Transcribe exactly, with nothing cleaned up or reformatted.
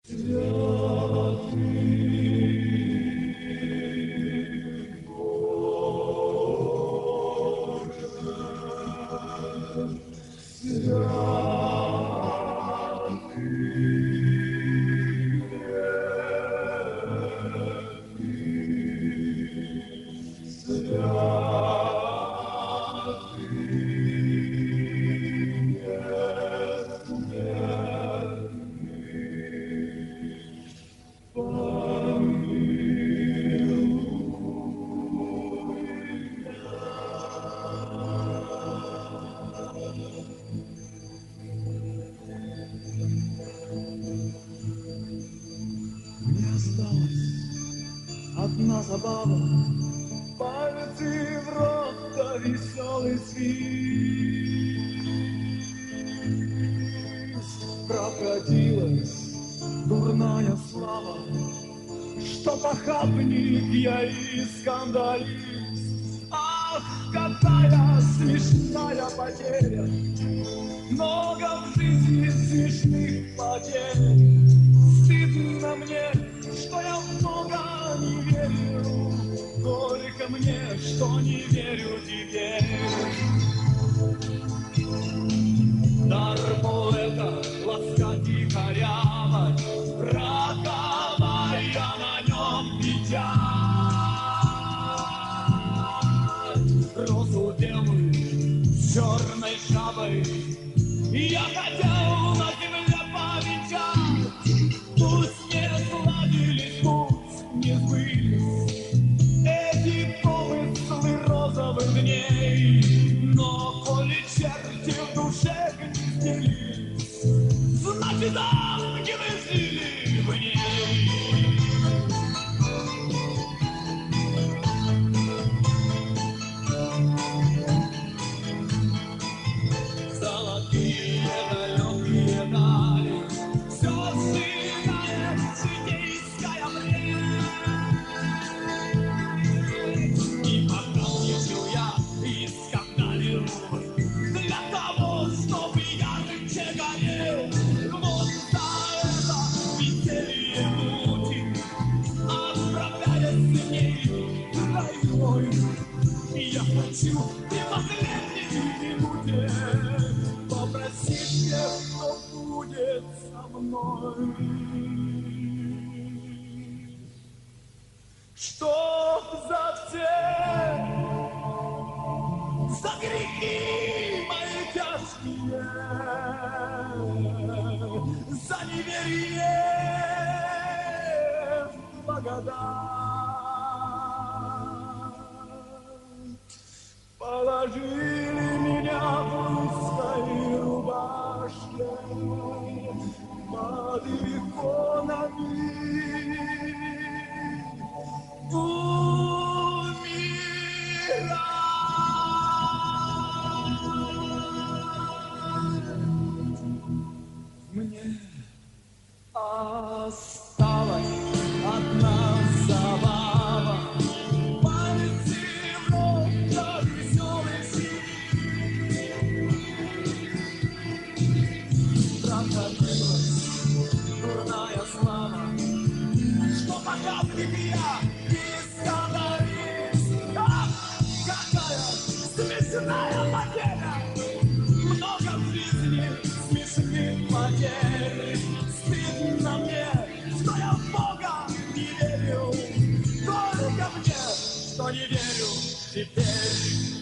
Одна забава, пальцы в рот, да веселый свист. Прокатилась дурная слава, что похабник я и скандалист. Ах, какая смешная потеря, много в жизни смешных потерь. Стыдно мне, что я много не верю, только мне, что не верю теперь. Дар поэта ласкать и корявать, роковая на нем печать. Розу белую с черной жабой я хотел на земле повенчать. Пусть не сладились, пусть не сбылись эти помыслы розовых дней, но коли черти в душе гнездились, значит ангелы жили в ней. Золотые далекие дали, все сжигает житейская бред. И покалечил я, и скандалил для того, чтобы ярче горел. Вот за это веселье мучит, отправляясь с ней двойной. Я хочу и последней минуте попросить тех, кто будет со мной, чтоб за все, за грехи мои тяжкие, за неверие в благодать положили меня в русской рубашке под иконами умирать. Мне осталась одна забава, пальцы в рот, да веселый свист. Прокатилась дурная слава, что похабник я и скандалист. Ах, какая смешная потеря, много в жизни смешных потерь. Стыдно мне, что я в Бога не верю, только мне, что не верю теперь.